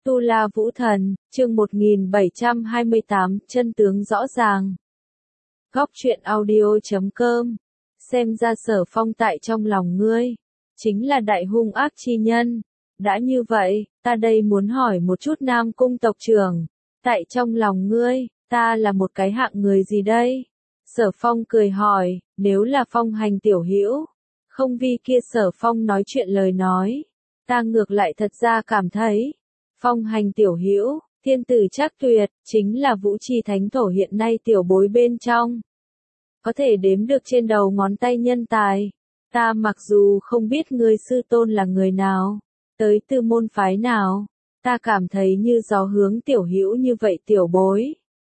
Tu La Vũ Thần, chương 1728, chân tướng rõ ràng. Góc truyện audio.com. Xem ra Sở Phong tại trong lòng ngươi, chính là đại hung ác chi nhân. Đã như vậy, ta đây muốn hỏi một chút Nam Cung tộc trưởng, tại trong lòng ngươi, ta là một cái hạng người gì đây? Sở Phong cười hỏi, nếu là Phong Hành tiểu hữu, không vì kia Sở Phong nói chuyện lời nói, ta ngược lại thật ra cảm thấy, Phong Hành tiểu hữu, thiên tử Trác Tuyệt, chính là Vũ Trì Thánh Thổ hiện nay tiểu bối bên trong. Có thể đếm được trên đầu ngón tay nhân tài. Ta mặc dù không biết ngươi sư tôn là người nào, tới từ môn phái nào, ta cảm thấy như gió hướng tiểu hữu như vậy tiểu bối.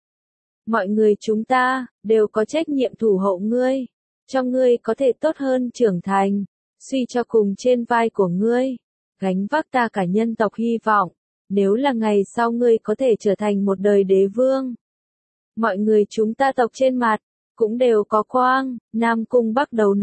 Mọi người chúng ta, đều có trách nhiệm thủ hộ ngươi, cho ngươi có thể tốt hơn trưởng thành, suy cho cùng trên vai của ngươi, gánh vác ta cả nhân tộc hy vọng, nếu là ngày sau ngươi có thể trở thành một đời đế vương. Mọi người chúng ta tộc trên mặt, cũng đều có quang, Nam Cung Bắc Đầu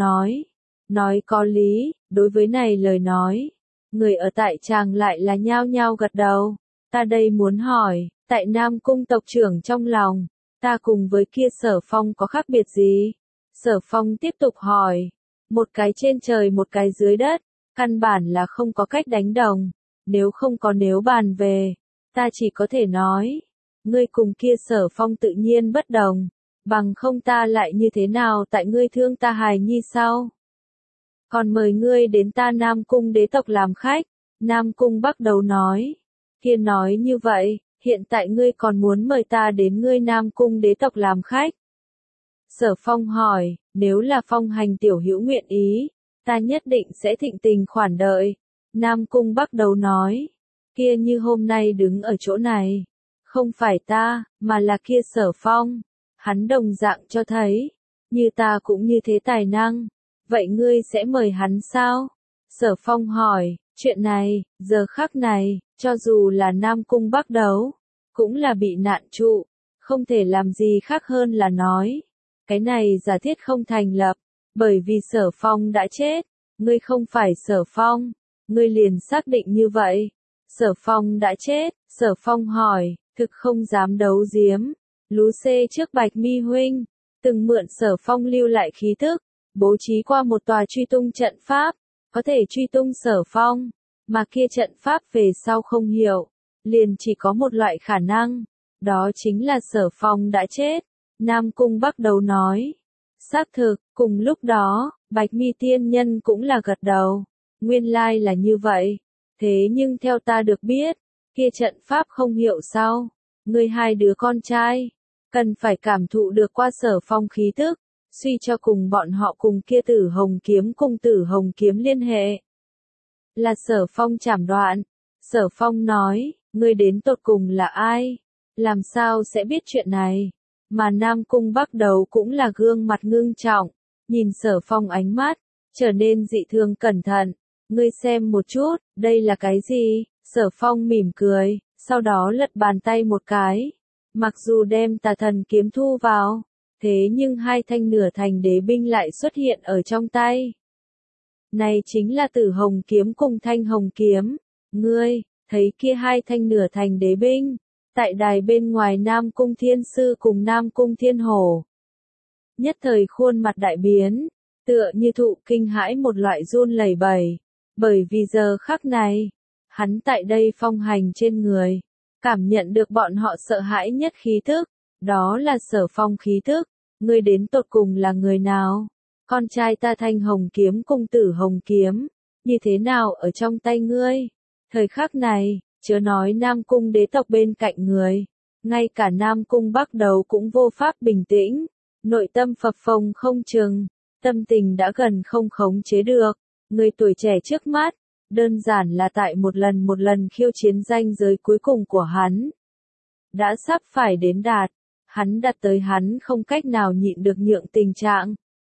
nói có lý, đối với này lời nói, người ở tại tràng lại là nhao nhao gật đầu. Ta đây muốn hỏi, tại Nam Cung tộc trưởng trong lòng, ta cùng với kia Sở Phong có khác biệt gì? Sở Phong tiếp tục hỏi, một cái trên trời một cái dưới đất, căn bản là không có cách đánh đồng, nếu bàn về, ta chỉ có thể nói, ngươi cùng kia Sở Phong tự nhiên bất đồng, bằng không ta lại như thế nào tại ngươi thương ta hài nhi sao? Còn mời ngươi đến ta Nam Cung đế tộc làm khách. Nam Cung Bắc Đầu nói, kia nói như vậy, hiện tại ngươi còn muốn mời ta đến ngươi Nam Cung đế tộc làm khách. Sở Phong hỏi, nếu là Phong Hành tiểu hữu nguyện ý, ta nhất định sẽ thịnh tình khoản đợi. Nam Cung Bắc Đầu nói, kia như hôm nay đứng ở chỗ này, không phải ta, mà là kia Sở Phong, hắn đồng dạng cho thấy, như ta cũng như thế tài năng, vậy ngươi sẽ mời hắn sao? Sở Phong hỏi, chuyện này, giờ khắc này, cho dù là Nam Cung Bắc Đấu, cũng là bị nạn trụ, không thể làm gì khác hơn là nói, cái này giả thiết không thành lập, bởi vì Sở Phong đã chết, ngươi không phải Sở Phong, ngươi liền xác định như vậy. Sở Phong đã chết, Sở Phong hỏi, thực không dám đấu giếm, lú xê trước Bạch Mi huynh, từng mượn Sở Phong lưu lại khí thức, bố trí qua một tòa truy tung trận pháp, có thể truy tung Sở Phong, mà kia trận pháp về sau không hiểu, liền chỉ có một loại khả năng, đó chính là Sở Phong đã chết. Nam Cung Bắc Đầu nói, xác thực, cùng lúc đó, Bạch Mi tiên nhân cũng là gật đầu, nguyên lai là như vậy, thế nhưng theo ta được biết, kia trận pháp không hiểu sao, ngươi hai đứa con trai, cần phải cảm thụ được qua Sở Phong khí tức, suy cho cùng bọn họ cùng kia Tử Hồng kiếm cùng Tử Hồng kiếm liên hệ. Là Sở Phong chảm đoạn. Sở Phong nói, ngươi đến tột cùng là ai? Làm sao sẽ biết chuyện này? Mà Nam Cung Bắc Đầu cũng là gương mặt ngưng trọng, nhìn Sở Phong ánh mắt, trở nên dị thường cẩn thận. Ngươi xem một chút, đây là cái gì? Sở Phong mỉm cười, sau đó lật bàn tay một cái. Mặc dù đem Tà Thần kiếm thu vào, thế nhưng hai thanh nửa thành đế binh lại xuất hiện ở trong tay. Này chính là Tử Hồng kiếm cùng Thanh Hồng kiếm. Ngươi, thấy kia hai thanh nửa thành đế binh, tại đài bên ngoài Nam Cung Thiên Sư cùng Nam Cung Thiên Hổ. Nhất thời khuôn mặt đại biến, tựa như thụ kinh hãi một loại run lẩy bẩy, bởi vì giờ khắc này, hắn tại đây Phong Hành trên người, cảm nhận được bọn họ sợ hãi nhất khí thức, đó là Sở Phong khí thức. Ngươi đến tột cùng là người nào? Con trai ta Thanh Hồng kiếm cùng Tử Hồng kiếm, như thế nào ở trong tay ngươi? Thời khắc này, chớ nói Nam Cung đế tộc bên cạnh người, ngay cả Nam Cung Bắc Đầu cũng vô pháp bình tĩnh, nội tâm phập phồng không chừng, tâm tình đã gần không khống chế được. Người tuổi trẻ trước mắt, đơn giản là tại một lần khiêu chiến ranh giới cuối cùng của hắn, đã sắp phải đến đạt. Hắn đặt tới hắn không cách nào nhịn được nhượng tình trạng.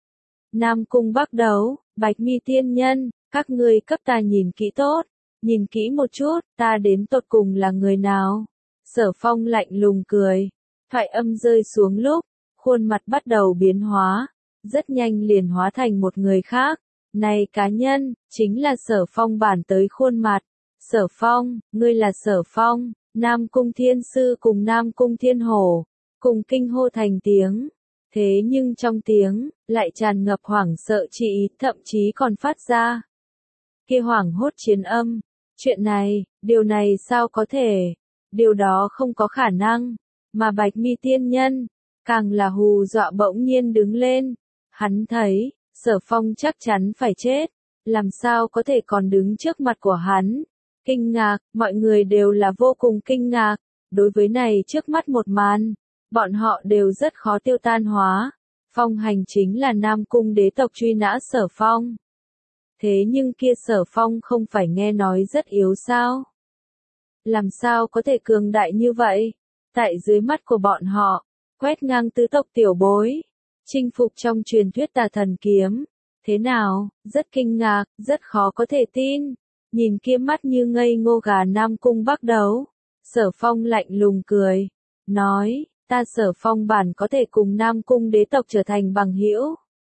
Nam Cung Bắc Đấu, Bạch Mi tiên nhân, các ngươi cấp ta nhìn kỹ tốt, nhìn kỹ một chút, ta đến tột cùng là người nào? Sở Phong lạnh lùng cười, thoại âm rơi xuống lúc, khuôn mặt bắt đầu biến hóa, rất nhanh liền hóa thành một người khác. Này cá nhân, chính là Sở Phong bản tới khuôn mặt. Sở Phong, ngươi là Sở Phong, Nam Cung Thiên Sư cùng Nam Cung Thiên Hổ, cùng kinh hô thành tiếng. Thế nhưng trong tiếng, lại tràn ngập hoảng sợ chi ý, thậm chí còn phát ra kia hoảng hốt chiến âm. Chuyện này, điều này sao có thể? Điều đó không có khả năng. Mà Bạch Mi tiên nhân, càng là hù dọa bỗng nhiên đứng lên. Hắn thấy, Sở Phong chắc chắn phải chết. Làm sao có thể còn đứng trước mặt của hắn? Kinh ngạc, mọi người đều là vô cùng kinh ngạc. Đối với này trước mắt một màn, bọn họ đều rất khó tiêu tan hóa. Phong Hành chính là Nam Cung đế tộc truy nã Sở Phong. Thế nhưng kia Sở Phong không phải nghe nói rất yếu sao? Làm sao có thể cường đại như vậy? Tại dưới mắt của bọn họ, quét ngang tứ tộc tiểu bối, chinh phục trong truyền thuyết Tà Thần Kiếm. Thế nào? Rất kinh ngạc, rất khó có thể tin. Nhìn kia mắt như ngây ngô gà Nam Cung Bắc Đấu. Sở Phong lạnh lùng cười, nói, ta Sở Phong bản có thể cùng Nam Cung đế tộc trở thành bằng hữu.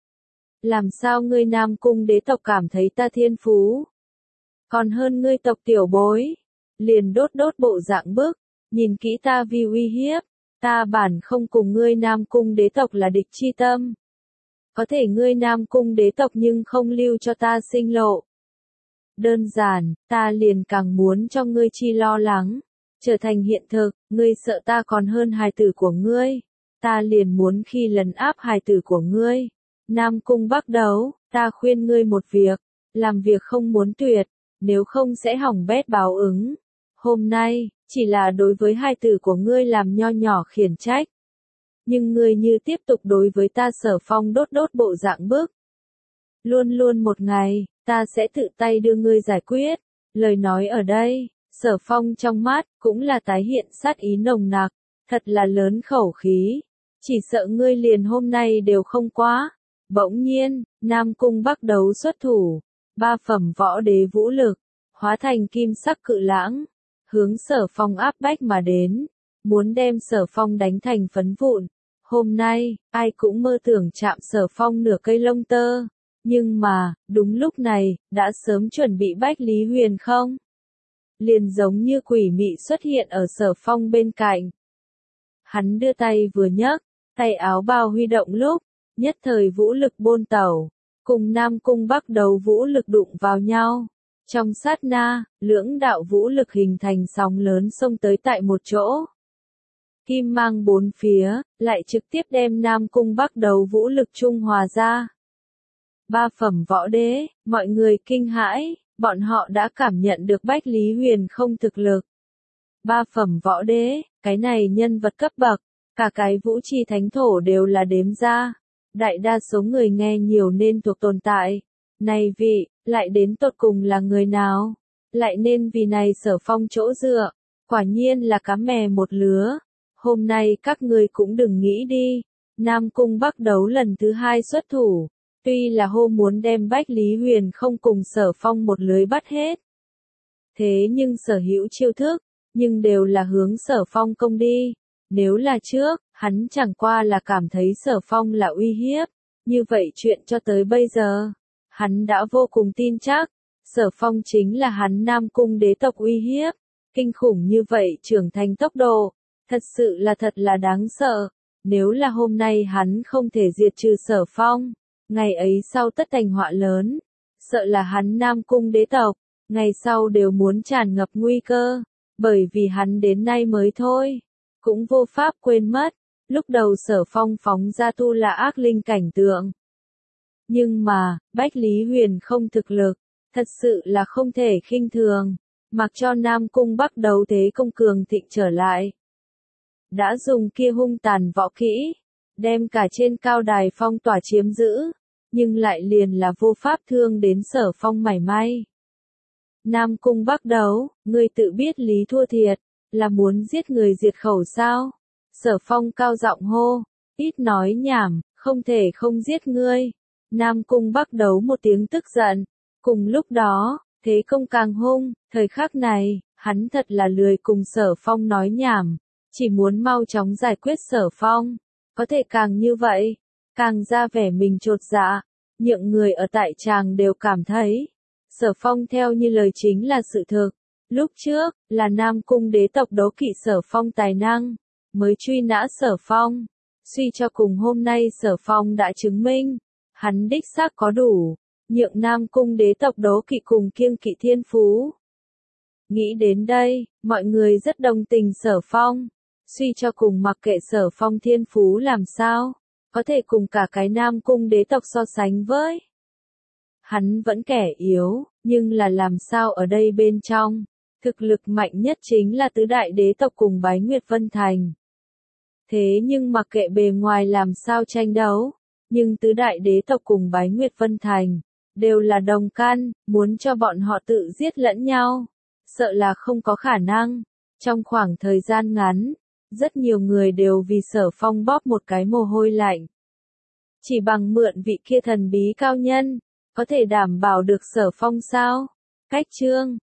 Làm sao ngươi Nam Cung đế tộc cảm thấy ta thiên phú? Còn hơn ngươi tộc tiểu bối. Liền đốt bộ dạng bức, nhìn kỹ ta vì uy hiếp. Ta bản không cùng ngươi Nam Cung đế tộc là địch chi tâm. Có thể ngươi Nam Cung đế tộc nhưng không lưu cho ta sinh lộ. Đơn giản, ta liền càng muốn cho ngươi chi lo lắng. Trở thành hiện thực, ngươi sợ ta còn hơn hài tử của ngươi. Ta liền muốn khi lấn áp hài tử của ngươi. Nam Cung Bắc Đấu, ta khuyên ngươi một việc. Làm việc không muốn tuyệt, nếu không sẽ hỏng bét báo ứng. Hôm nay, chỉ là đối với hài tử của ngươi làm nho nhỏ khiển trách. Nhưng ngươi như tiếp tục đối với ta Sở Phong đốt bộ dạng bức. Luôn luôn một ngày, ta sẽ tự tay đưa ngươi giải quyết. Lời nói ở đây, Sở Phong trong mắt, cũng là tái hiện sát ý nồng nặc. Thật là lớn khẩu khí. Chỉ sợ ngươi liền hôm nay đều không quá. Bỗng nhiên, Nam Cung Bắc Đấu xuất thủ. 3 phẩm võ đế vũ lực, hóa thành kim sắc cự lãng. Hướng Sở Phong áp bách mà đến. Muốn đem Sở Phong đánh thành phấn vụn. Hôm nay, ai cũng mơ tưởng chạm Sở Phong nửa cây lông tơ. Nhưng mà, đúng lúc này, đã sớm chuẩn bị Bách Lý Huyền không? Liền giống như quỷ mị xuất hiện ở Sở Phong bên cạnh. Hắn đưa tay vừa nhấc, tay áo bào huy động lúc, nhất thời vũ lực bôn tẩu, cùng Nam Cung Bắc Đấu vũ lực đụng vào nhau. Trong sát na, lưỡng đạo vũ lực hình thành sóng lớn xông tới tại một chỗ. Kim mang bốn phía, lại trực tiếp đem Nam Cung Bắc Đấu vũ lực trung hòa ra. 3 phẩm võ đế, mọi người kinh hãi, bọn họ đã cảm nhận được Bách Lý Huyền không thực lực. 3 phẩm võ đế, cái này nhân vật cấp bậc, cả cái vũ tri thánh thổ đều là đếm ra. Đại đa số người nghe nhiều nên thuộc tồn tại. Này vị, lại đến tột cùng là người nào? Lại nên vì này Sở Phong chỗ dựa. Quả nhiên là cá mè một lứa. Hôm nay các ngươi cũng đừng nghĩ đi. Nam Cung Bắc Đấu lần thứ 2 xuất thủ. Tuy là hô muốn đem Bách Lý Huyền không cùng Sở Phong một lưới bắt hết. Thế nhưng sở hữu chiêu thức, nhưng đều là hướng Sở Phong công đi. Nếu là trước, hắn chẳng qua là cảm thấy Sở Phong là uy hiếp. Như vậy chuyện cho tới bây giờ, hắn đã vô cùng tin chắc. Sở Phong chính là hắn Nam Cung đế tộc uy hiếp. Kinh khủng như vậy trưởng thành tốc độ, thật là đáng sợ. Nếu là hôm nay hắn không thể diệt trừ Sở Phong, ngày ấy sau tất thành họa lớn. Sợ là hắn Nam Cung đế tộc, ngày sau đều muốn tràn ngập nguy cơ. Bởi vì hắn đến nay mới thôi, cũng vô pháp quên mất. Lúc đầu Sở Phong phóng ra tu là ác linh cảnh tượng. Nhưng mà, Bách Lý Huyền không thực lực, thật sự là không thể khinh thường. Mặc cho Nam Cung Bắc Đấu thế công cường thịnh trở lại. Đã dùng kia hung tàn võ kỹ, đem cả trên cao đài phong tỏa chiếm giữ, nhưng lại liền là vô pháp thương đến Sở Phong mảy may. Nam Cung Bắc Đấu, ngươi tự biết lý thua thiệt, là muốn giết người diệt khẩu sao? Sở Phong cao giọng hô, ít nói nhảm, không thể không giết ngươi. Nam Cung Bắc Đấu một tiếng tức giận. Cùng lúc đó, thế công càng hung, thời khắc này, hắn thật là lười cùng Sở Phong nói nhảm. Chỉ muốn mau chóng giải quyết Sở Phong. Có thể càng như vậy, càng ra vẻ mình chột dạ. Những người ở tại tràng đều cảm thấy, Sở Phong theo như lời chính là sự thực. Lúc trước, là Nam Cung đế tộc đố kỵ Sở Phong tài năng, mới truy nã Sở Phong. Suy cho cùng hôm nay Sở Phong đã chứng minh, hắn đích xác có đủ, nhượng Nam Cung đế tộc đố kỵ cùng kiêng kỵ thiên phú. Nghĩ đến đây, mọi người rất đồng tình Sở Phong. Suy cho cùng mặc kệ Sở Phong thiên phú làm sao, có thể cùng cả cái Nam Cung đế tộc so sánh với. Hắn vẫn kẻ yếu, nhưng là làm sao ở đây bên trong, thực lực mạnh nhất chính là tứ đại đế tộc cùng Bái Nguyệt Vân Thành. Thế nhưng mặc kệ bề ngoài làm sao tranh đấu, nhưng tứ đại đế tộc cùng Bái Nguyệt Vân Thành, đều là đồng căn, muốn cho bọn họ tự giết lẫn nhau, sợ là không có khả năng. Trong khoảng thời gian ngắn, rất nhiều người đều vì Sở Phong bóp một cái mồ hôi lạnh. Chỉ bằng mượn vị kia thần bí cao nhân, có thể đảm bảo được Sở Phong sao? Cách chương